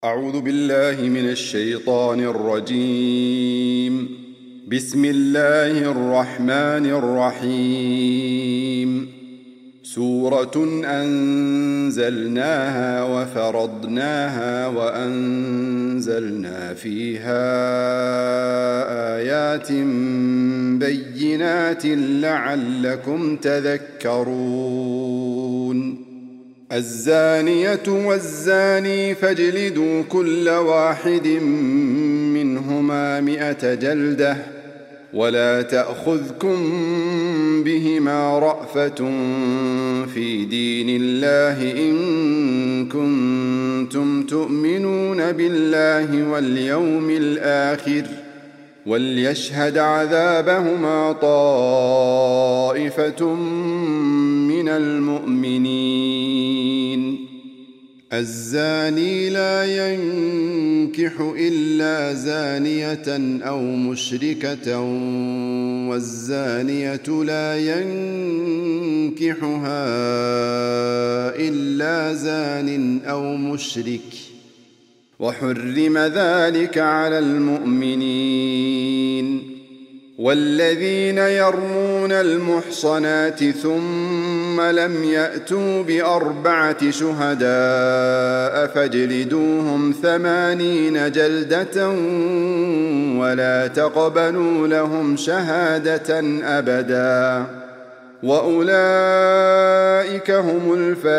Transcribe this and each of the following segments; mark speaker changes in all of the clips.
Speaker 1: أعوذ بالله من الشيطان الرجيم. بسم الله الرحمن الرحيم. سورة أنزلناها وفرضناها وأنزلنا فيها آيات بينات لعلكم تذكرون. الزانية والزاني فاجلدوا كل واحد منهما 100 جلدة ولا تأخذكم بهما رأفة في دين الله إن كنتم تؤمنون بالله واليوم الآخر وليشهد عذابهما طائفة من المؤمنين. الزاني لا ينكح إلا زانية أو مشركة والزانية لا ينكحها إلا زان أو مشرك وحرم ذلك على المؤمنين. والذين يرمون المحصنات ثم لم يأتوا ب4 شهداء فاجلدوهم 80 جلدة ولا تقبلوا لهم شهادة أبدا وأولئك هم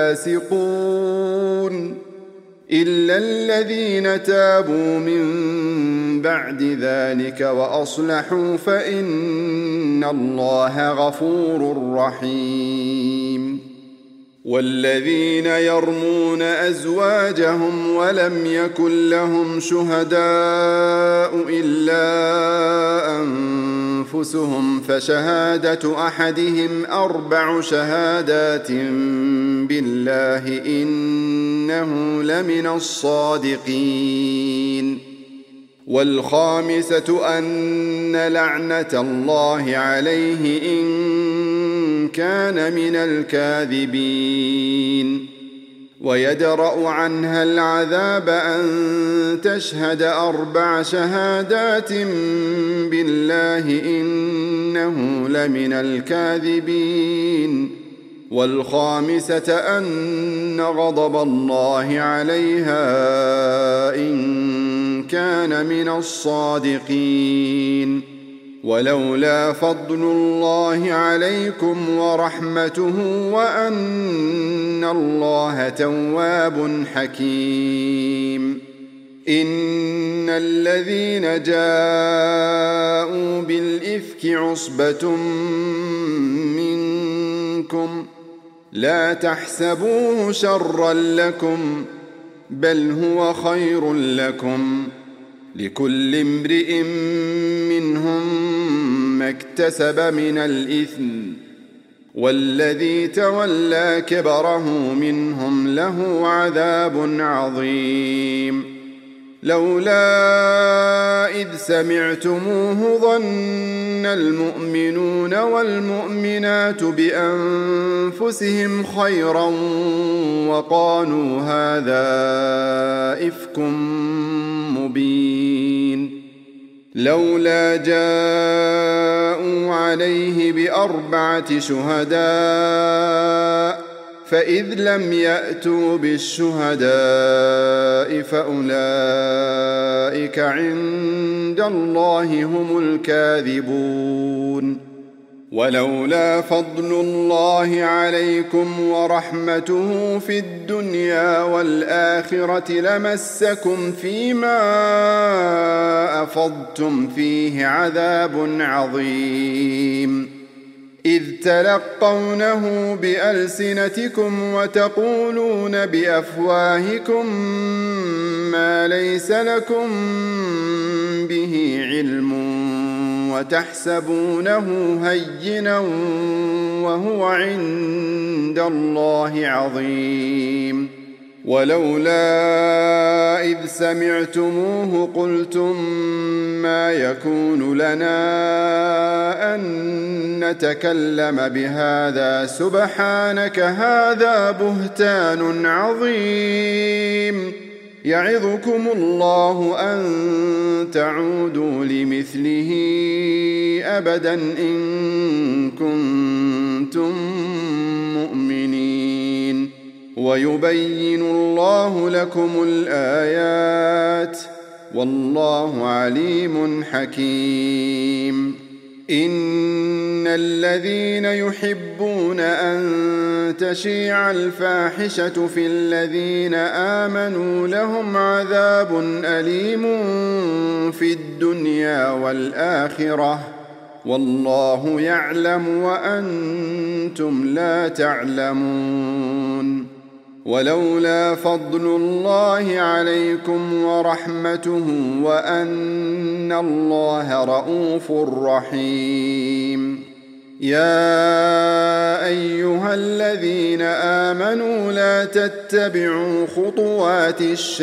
Speaker 1: الفاسقون إلا الذين تابوا من بعد ذلك وأصلحوا فإن الله غفور رحيم. والذين يرمون أزواجهم ولم يكن لهم شهداء إلا أنفسهم فشهادة أحدهم 4 شهادات بالله إنه لمن الصادقين. والخامسة أن لعنة الله عليه إن كان من الكاذبين. ويدرأ عنها العذاب أن تشهد 4 شهادات بالله إنه لمن الكاذبين. والخامسة أن غضب الله عليها إن كان من الصادقين. ولولا فضل الله عليكم ورحمته وأن الله تواب حكيم. إن الذين جاءوا بالإفك عصبة منكم لا تحسبوه شرا لكم بل هو خير لكم لكل امرئ منهم ما اكتسب من الإثم والذي تولى كبره منهم له عذاب عظيم. لولا إذ سمعتموه ظن المؤمنون والمؤمنات بأنفسهم خيرا وقالوا هذا إفك مبين. لولا جاءوا عليه ب4 شهداء فإذ لم يأتوا بالشهداء فأولئك عند الله هم الكاذبون. ولولا فضل الله عليكم ورحمته في الدنيا والآخرة لمسكم فيما أفضتم فيه عذاب عظيم إذ تلقونه بألسنتكم وتقولون بأفواهكم ما ليس لكم به علم وتحسبونه هينا وهو عند الله عظيم. ولولا إذ سمعتموه قلتم ما يكون لنا أن نتكلم بهذا سبحانك هذا بهتان عظيم يعظكم الله أن تعودوا لمثله أبدا إن كنتم مؤمنين ويبين الله لكم الآيات والله عليم حكيم إن الذين يحبون أن تشيع الفاحشة في الذين آمنوا لهم عذاب أليم في الدنيا والآخرة والله يعلم وأنتم لا تعلمون ولولا فضل الله عليكم ورحمته وأن الله رءوف رحيم يا أيها الذين آمنوا لا تتبعوا خطوات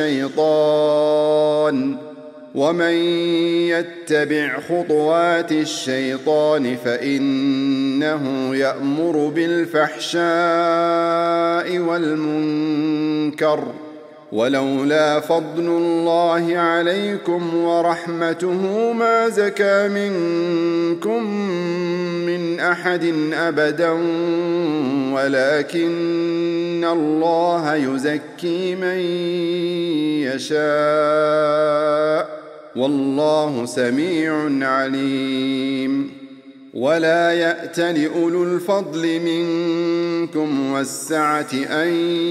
Speaker 1: الشيطان ومن يتبع خطوات الشيطان فإنه يأمر بالفحشاء والمنكر ولولا فضل الله عليكم ورحمته ما زكى منكم من أحد أبدا ولكن الله يزكي من يشاء والله سميع عليم ولا يأتل أولو الفضل منكم والسعة أن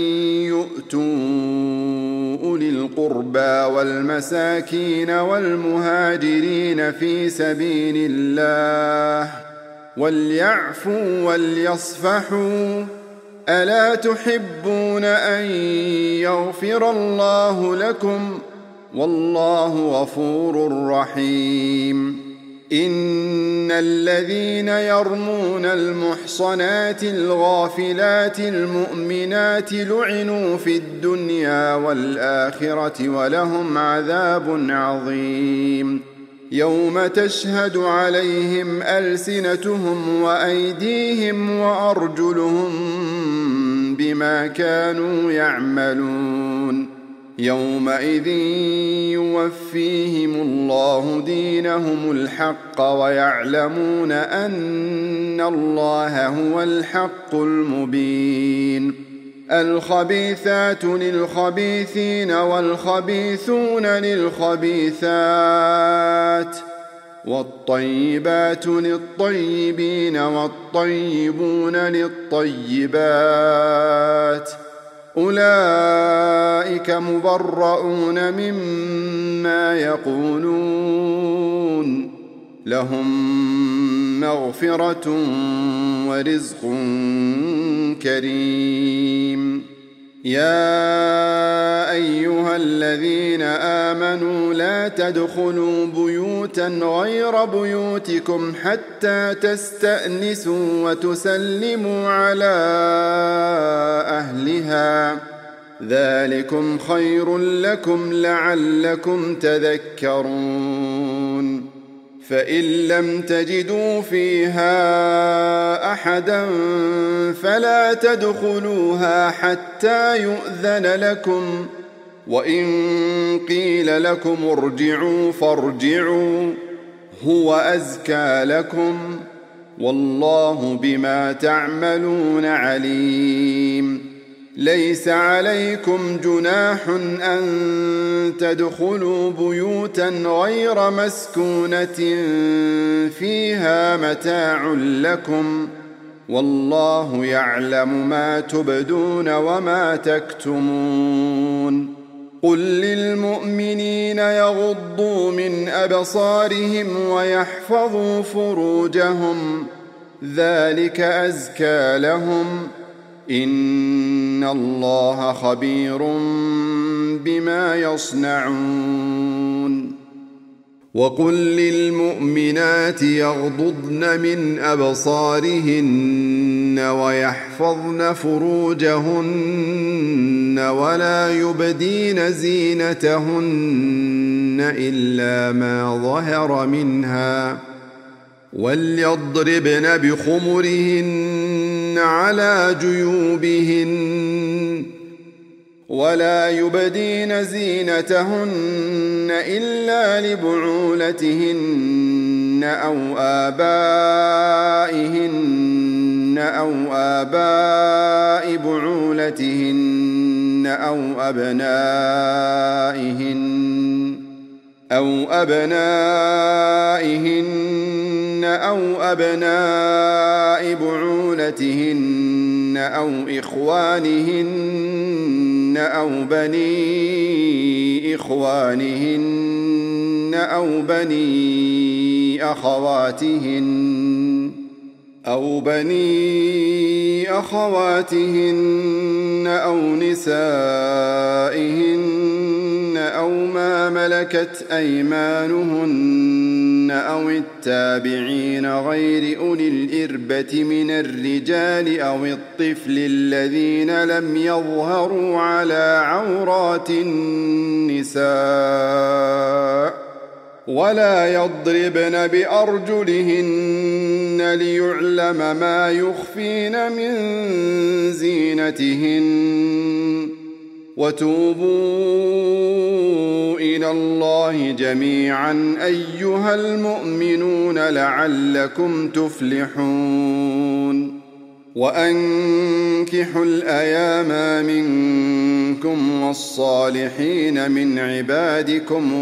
Speaker 1: يؤتوا أولي القربى والمساكين والمهاجرين في سبيل الله وليعفوا وليصفحوا ألا تحبون أن يغفر الله لكم والله غفور رحيم إن الذين يرمون المحصنات الغافلات المؤمنات لعنوا في الدنيا والآخرة ولهم عذاب عظيم يوم تشهد عليهم ألسنتهم وأيديهم وأرجلهم بما كانوا يعملون يومئذ يوفيهم الله دينهم الحق ويعلمون أن الله هو الحق المبين الخبيثات للخبيثين والخبيثون للخبيثات والطيبات للطيبين والطيبون للطيبات أولئك مبرؤون مما يقولون لهم مغفرة ورزق كريم يا أيها الذين آمنوا لا تدخلوا بيوتا غير بيوتكم حتى تستأنسوا وتسلموا على أهلها ذلكم خير لكم لعلكم تذكرون فإن لم تجدوا فيها أحدا فلا تدخلوها حتى يؤذن لكم وإن قيل لكم ارجعوا فارجعوا هو أزكى لكم والله بما تعملون عليم ليس عليكم جناح أن تدخلوا بيوتا غير مسكونة فيها متاع لكم والله يعلم ما تبدون وما تكتمون قل للمؤمنين يغضوا من أبصارهم ويحفظوا فروجهم ذلك أزكى لهم إن الله خبير بما يصنعون وقل للمؤمنات يغضضن من أبصارهن ويحفظن فروجهن ولا يبدين زينتهن إلا ما ظهر منها وليضربن بخمرهن على جيوبهن ولا يبدين زينتهن إلا لبعولتهن أو آباء بعولتهن أو أبنائهن أو أبناء بعولتهن أو إخوانهن أو بني إخوانهن أو بني أخواتهن أو نسائهن أو ما ملكت أيمانهن أو التابعين غير أولي الإربة من الرجال أو الطفل الذين لم يظهروا على عورات النساء ولا يضربن بأرجلهن ليعلم ما يخفين من زينتهن وتوبوا إلى الله جميعا أيها المؤمنون لعلكم تفلحون وأنكحوا الأيام منكم والصالحين من عبادكم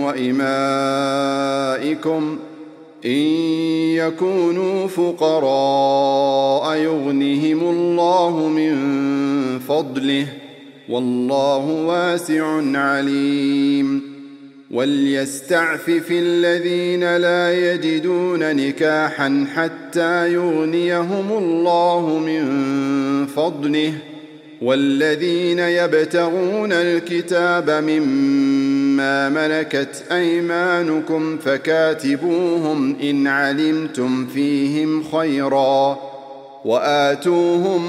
Speaker 1: وإمائكم إن يكونوا فقراء يغنهم الله من فضله والله واسع عليم وليستعفف الذين لا يجدون نكاحا حتى يغنيهم الله من فضله والذين يبتغون الكتاب مما ملكت أيمانكم فكاتبوهم إن علمتم فيهم خيرا وآتوهم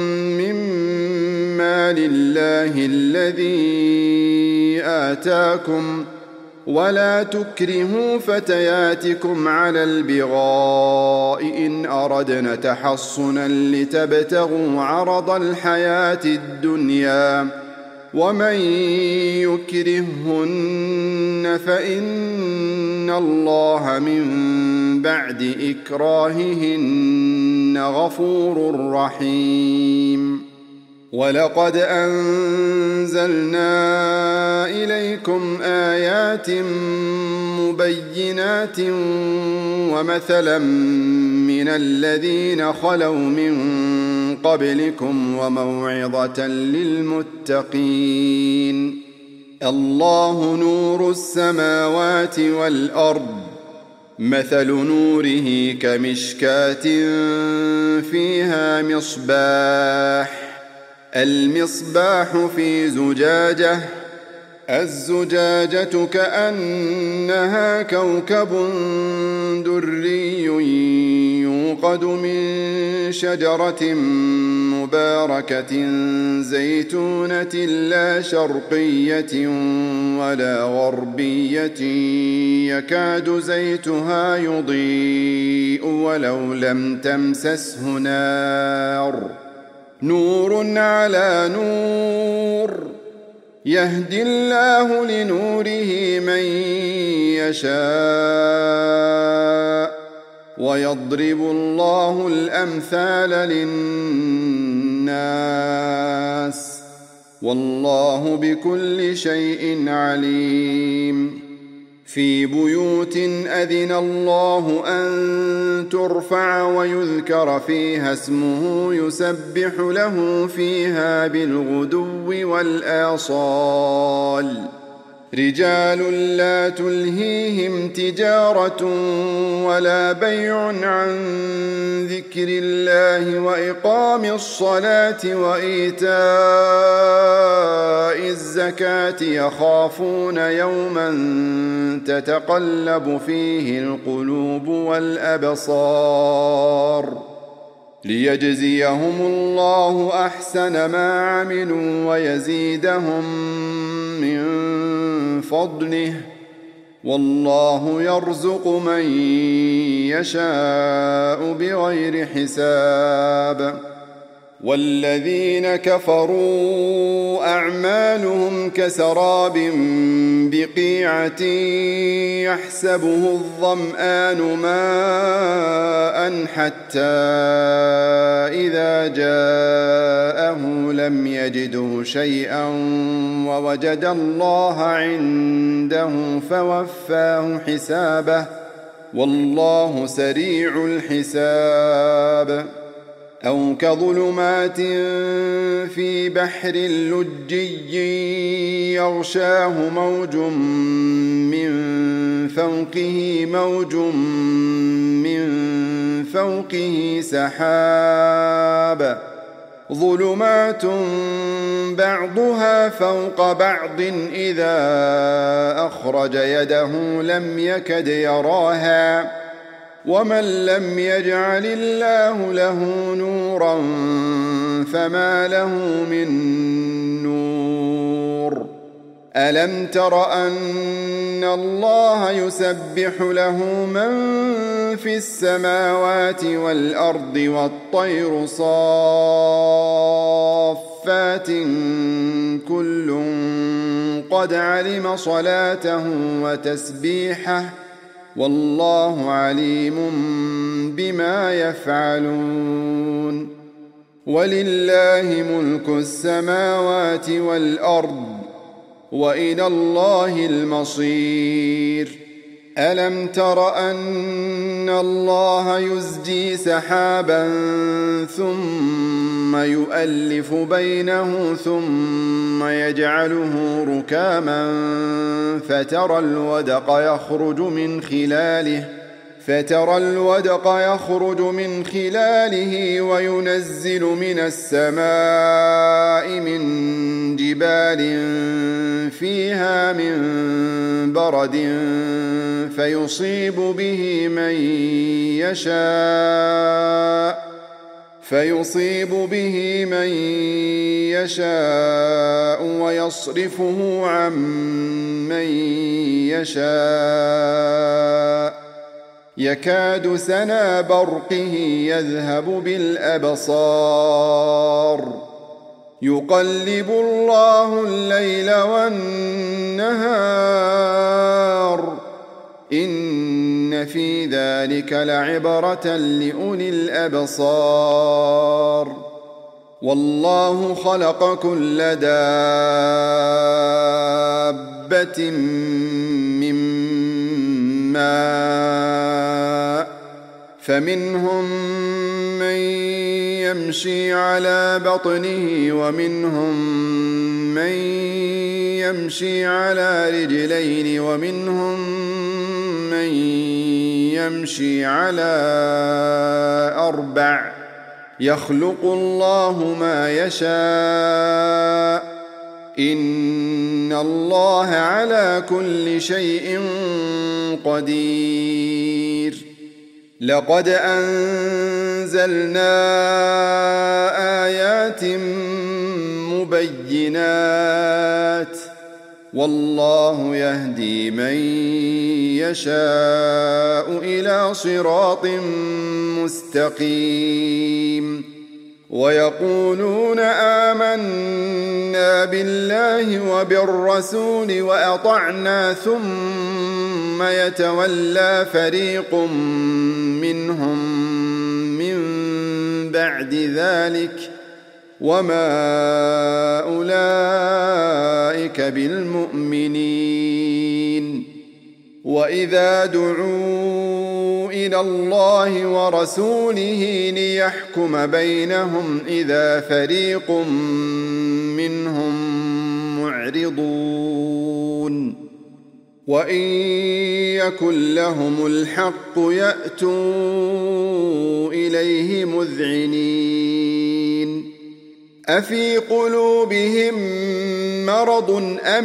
Speaker 1: مما لله الذي آتاكم ولا تكرهوا فتياتكم على البغاء إن أردنا تحصنا لتبتغوا عرض الحياة الدنيا ومن يكرهن فإن الله من بعد إكراههن غفور رحيم ولقد أنزلنا إليكم آيات مبينات ومثلا من الذين خلوا من قبلكم وموعظة للمتقين الله نور السماوات والأرض مثل نوره كمشكاة فيها مصباح المصباح في زجاجة الزجاجة كأنها كوكب دري يوقد من شجرة مباركة زيتونة لا شرقية ولا غربية يكاد زيتها يضيء ولو لم تمسسه نار نور على نور يهدي الله لنوره من يشاء ويضرب الله الأمثال للناس والله بكل شيء عليم في بيوت أذن الله أن ترفع ويذكر فيها اسمه يسبح له فيها بالغدو والآصال رجال لا تلهيهم تجارة ولا بيع عن ذكر الله وإقام الصلاة وإيتاء الزكاة يخافون يوما تتقلب فيه القلوب والأبصار ليجزيهم الله أحسن ما عملوا ويزيدهم من فضله والله يرزق من يشاء بغير حساب والذين كفروا أعمالهم كسراب بقيعة يحسبه الظمآن ماء حتى إذا جاءه لم يجده شيئا ووجد الله عنده فوفاه حسابه والله سريع الحساب. أو كظلمات في بحر لجي يغشاه موج من فوقه موج من فوقه سحاب ظلمات بعضها فوق بعض إذا أخرج يده لم يكد يراها ومن لم يجعل الله له نورا فما له من نور. ألم تر أن الله يسبح له من في السماوات والأرض والطير صافات كل قد علم صلاته وتسبيحه والله عليم بما يفعلون. ولله ملك السماوات والأرض وإلى الله المصير. ألم تر أن الله يزجي سحابا ثم يؤلف بينه ثم يجعله ركاما فترى الودق يخرج من خلاله وينزل من السماء من جبال فيها من برد فيصيب به من يشاء ويصرفه عن من يشاء يكاد سنا برقه يذهب بالأبصار يقلب الله الليل والنهار إن في ذلك لعبرة لأولي الأبصار. والله خلق كل دابة من ماء فمنهم من يمشي على بطنه ومنهم من يمشي على رجلين ومنهم من يمشي على أربع يخلق الله ما يشاء إن الله على كل شيء قدير. لقد أنزلنا آيات مبينات والله يهدي من يشاء إلى صراط مستقيم. ويقولون آمنا بالله وبالرسول وأطعنا ثم يتولى فريق منهم من بعد ذلك وما أولئك بالمؤمنين. وإذا دعوا إلى الله ورسوله ليحكم بينهم إذا فريق منهم معرضون وإن يكن لهم الحق يأتوا إليه مذعنين. أفي قلوبهم مرض أم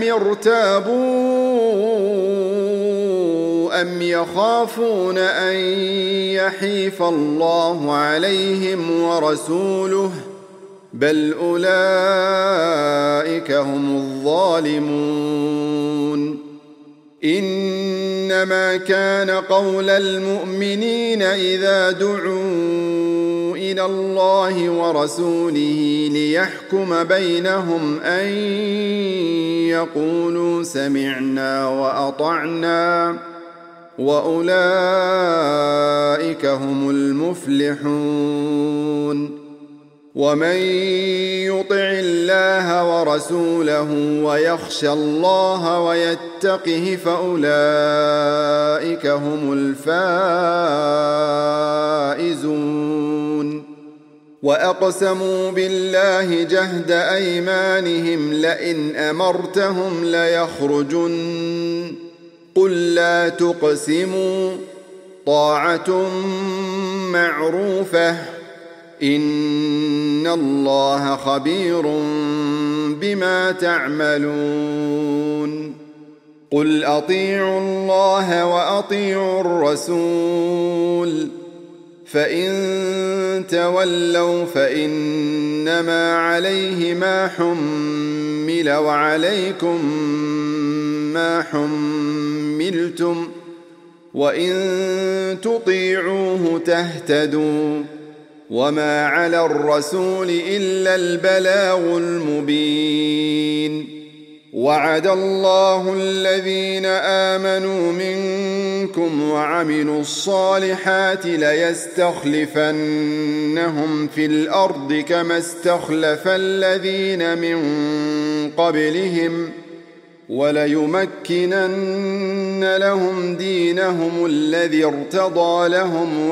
Speaker 1: ارتابوا أم يخافون أن يحيف الله عليهم ورسوله بل أولئك هم الظالمون. إنما كان قول المؤمنين إذا دعوا إلى من الله ورسوله ليحكم بينهم أن يقولوا سمعنا وأطعنا وأولئك هم المفلحون ومن يطع الله ورسوله ويخشى الله ويتقه فأولئك هم الفائزون وأقسموا بالله جهد أيمانهم لئن أمرتهم ليخرجن قل لا تقسموا طاعة معروفة إن الله خبير بما تعملون قل أطيعوا الله وأطيعوا الرسول فإن تولوا فإنما عليه ما حمل وعليكم ما حملتم وإن تطيعوه تهتدوا وما على الرسول إلا البلاغ المبين وعد الله الذين آمنوا منكم وعملوا الصالحات ليستخلفنهم في الأرض كما استخلف الذين من قبلهم وليمكنن لهم دينهم الذي ارتضى لهم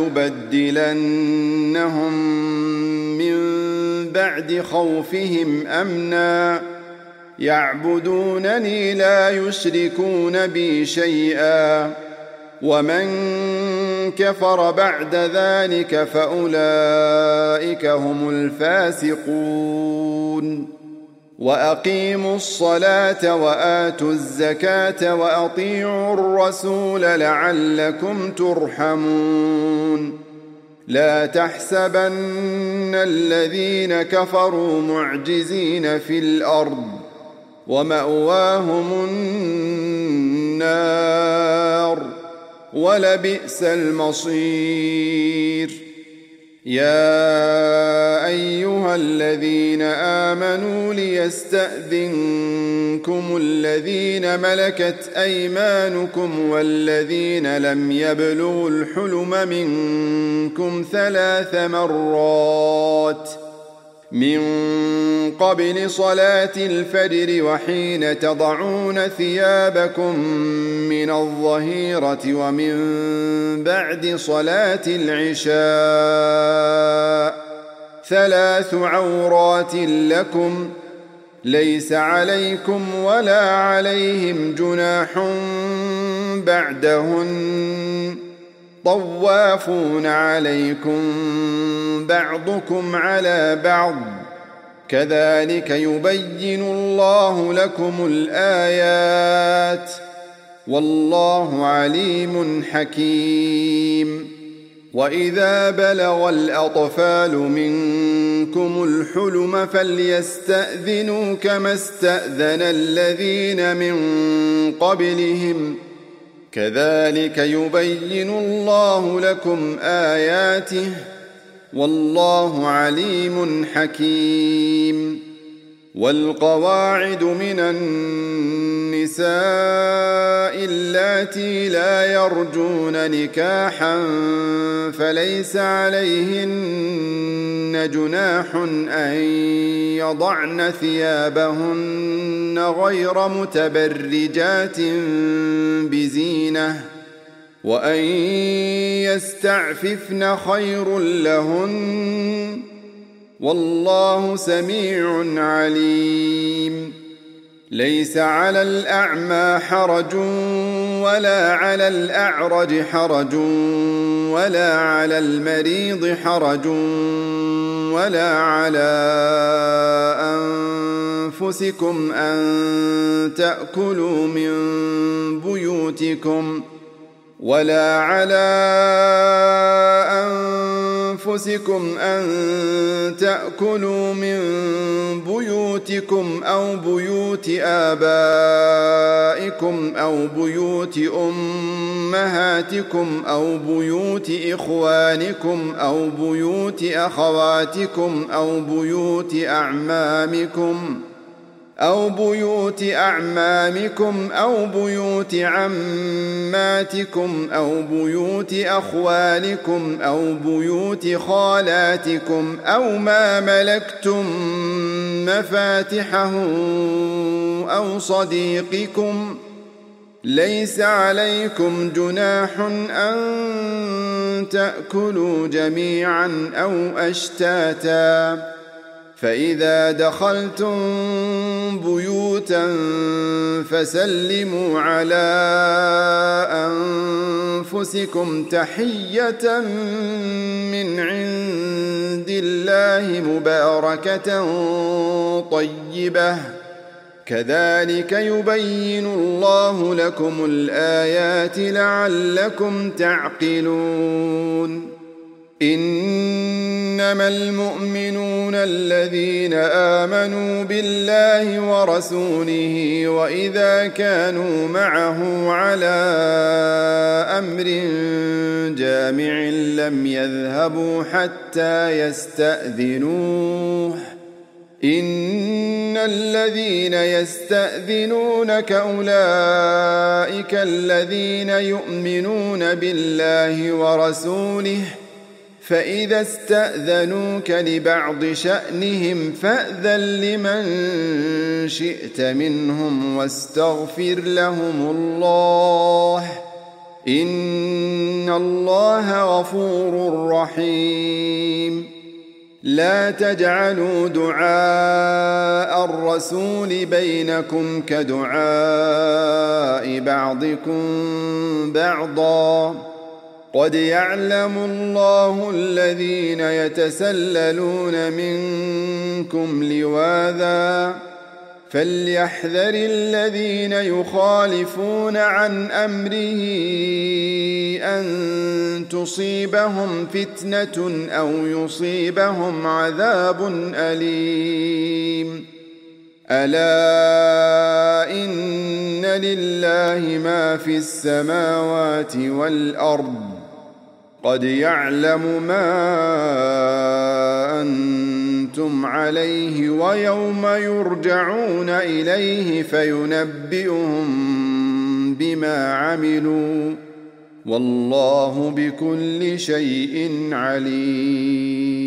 Speaker 1: وليبدلنهم من بعد خوفهم أمنا يعبدونني لا يشركون بي شيئا ومن كفر بعد ذلك فأولئك هم الفاسقون وأقيموا الصلاة وآتوا الزكاة وأطيعوا الرسول لعلكم ترحمون لا تحسبن الذين كفروا معجزين في الأرض ومأواهم النار ولبئس المصير يا أيها الذين آمنوا ليستأذنكم الذين ملكت أيمانكم والذين لم يبلغوا الحلم منكم 3 مرات من قبل صلاة الفجر وحين تضعون ثيابكم من الظهيرة ومن بعد صلاة العشاء 3 عورات لكم ليس عليكم ولا عليهم جناح بعدهن طوافون عليكم بعضكم على بعض كذلك يبين الله لكم الآيات والله عليم حكيم وإذا بلغ الأطفال منكم الحلم فليستأذنوا كما استأذن الذين من قبلهم كذلك يبين الله لكم آياته والله عليم حكيم والقواعد من النساء اللاتي لا يرجون نكاحا فليس عليهن جناح أن يضعن ثيابهن غير متبرجات بزينة وأن يستعففن خير لهن والله سميع عليم ليس على الأعمى حرج ولا على الأعرج حرج ولا على المريض حرج ولا على أنفسكم أن تأكلوا من بيوتكم ولا على أنفسكم أن تأكلوا من بيوتكم أو بيوت آبائكم أو بيوت أمهاتكم أو بيوت إخوانكم أو بيوت أخواتكم أو بيوت أعمامكم أو بيوت عماتكم أو بيوت أخوالكم أو بيوت خالاتكم أو ما ملكتم مفاتحه أو صديقكم. ليس عليكم جناح أن تأكلوا جميعا أو أشتاتا، فإذا دخلتم بيوتا فسلموا على أنفسكم تحية من عند الله مباركة طيبة، كذلك يبين الله لكم الآيات لعلكم تعقلون. إنما المؤمنون الذين آمنوا بالله ورسوله وإذا كانوا معه على أمر جامع لم يذهبوا حتى يستأذنوه. إن الذين يستأذنونك أولئك الذين يؤمنون بالله ورسوله، فإذا استأذنوك لبعض شأنهم فأذن لمن شئت منهم واستغفر لهم الله، إن الله غفور رحيم. لا تجعلوا دعاء الرسول بينكم كدعاء بعضكم بعضا، قد يعلم الله الذين يتسللون منكم لواذا، فليحذر الذين يخالفون عن أمره أن تصيبهم فتنة أو يصيبهم عذاب أليم. ألا إن لله ما في السماوات والأرض، قد يعلم ما أنتم عليه ويوم يرجعون إليه فينبئهم بما عملوا، والله بكل شيء عليم.